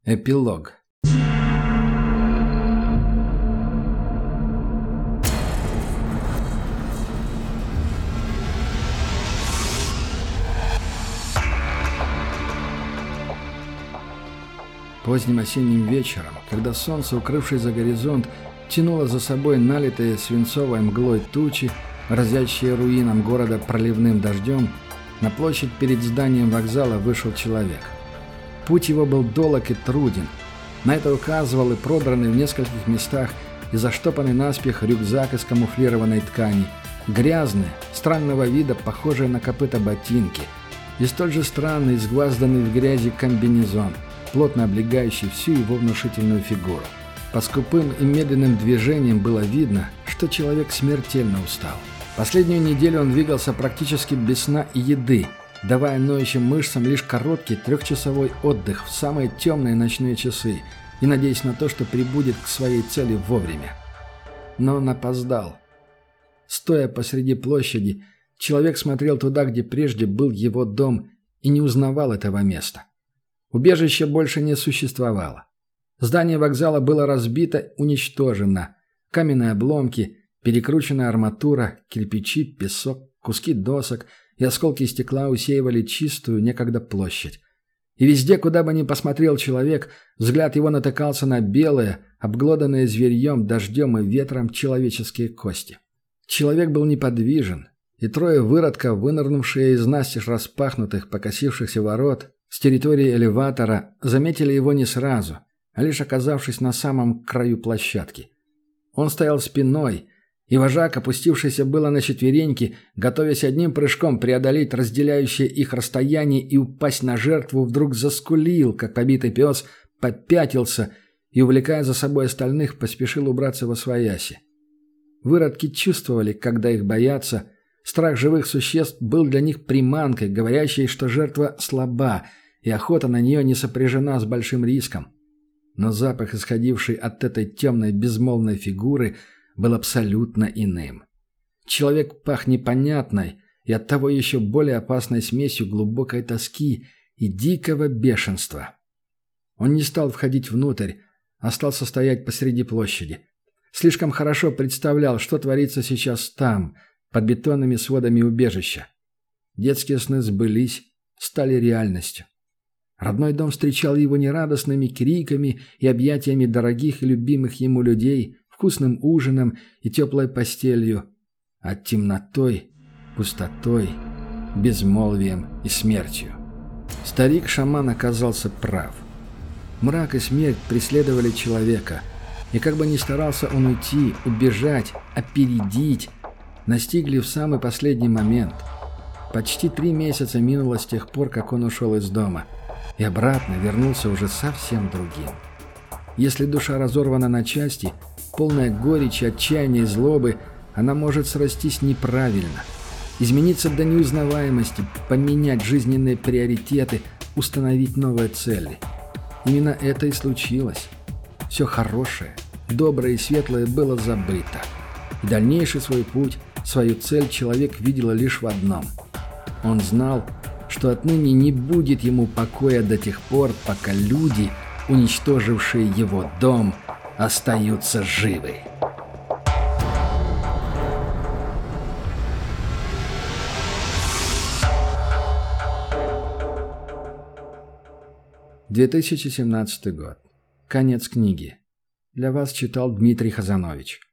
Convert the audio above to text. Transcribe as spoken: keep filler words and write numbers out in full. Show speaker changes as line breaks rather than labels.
Эпилог. Поздним осенним вечером, когда солнце, укрывшись за горизонт, тянуло за собой налитые свинцовой мглой тучи, разящие руинам города проливным дождем, на площадь перед зданием вокзала вышел человек. Путь его был долог и труден. На это указывал и продранный в нескольких местах и заштопанный наспех рюкзак из камуфлированной ткани, грязные, странного вида, похожие на копыта ботинки, и столь же странный, изгвазданный в грязи комбинезон, плотно облегающий всю его внушительную фигуру. По скупым и медленным движениям было видно, что человек смертельно устал. Последнюю неделю он двигался практически без сна и еды, давая ноющим мышцам лишь короткий трехчасовой отдых в самые темные ночные часы и надеясь на то, что прибудет к своей цели вовремя. Но он опоздал. Стоя посреди площади, человек смотрел туда, где прежде был его дом, и не узнавал этого места. Убежище больше не существовало. Здание вокзала было разбито, уничтожено. Каменные обломки, перекрученная арматура, кирпичи, песок, куски досок и осколки стекла усеивали чистую некогда площадь. И везде, куда бы ни посмотрел человек, взгляд его натыкался на белые, обглоданные зверьем, дождем и ветром человеческие кости. Человек был неподвижен, и трое выродков, вынырнувшие из настежь распахнутых, покосившихся ворот, с территории элеватора, заметили его не сразу, а лишь оказавшись на самом краю площадки. Он стоял спиной, и вожак, опустившийся было на четвереньки, готовясь одним прыжком преодолеть разделяющее их расстояние и упасть на жертву, вдруг заскулил, как побитый пес, попятился и, увлекая за собой остальных, поспешил убраться восвояси. Выродки чувствовали, когда их боятся. Страх живых существ был для них приманкой, говорящей, что жертва слаба, и охота на нее не сопряжена с большим риском. Но запах, исходивший от этой темной безмолвной фигуры, был абсолютно иным. Человек пах непонятной и оттого еще более опасной смесью глубокой тоски и дикого бешенства. Он не стал входить внутрь, а остался стоять посреди площади. Слишком хорошо представлял, что творится сейчас там, под бетонными сводами убежища. Детские сны сбылись, стали реальностью. Родной дом встречал его нерадостными криками и объятиями дорогих и любимых ему людей, вкусным ужином и теплой постелью, а темнотой, пустотой, безмолвием и смертью. Старик-шаман оказался прав. Мрак и смерть преследовали человека, и как бы ни старался он уйти, убежать, опередить, настигли в самый последний момент. Почти три месяца минуло с тех пор, как он ушел из дома, и обратно вернулся уже совсем другим. Если душа разорвана на части, полная горечи, отчаяния и злобы, она может срастись неправильно, измениться до неузнаваемости, поменять жизненные приоритеты, установить новые цели. Именно это и случилось. Все хорошее, доброе и светлое было забыто. И дальнейший свой путь, свою цель человек видел лишь в одном. Он знал, что отныне не будет ему покоя до тех пор, пока люди, уничтожившие его дом, остаются живы. две тысячи семнадцатый год. Конец книги. Для вас читал Дмитрий Хазанович.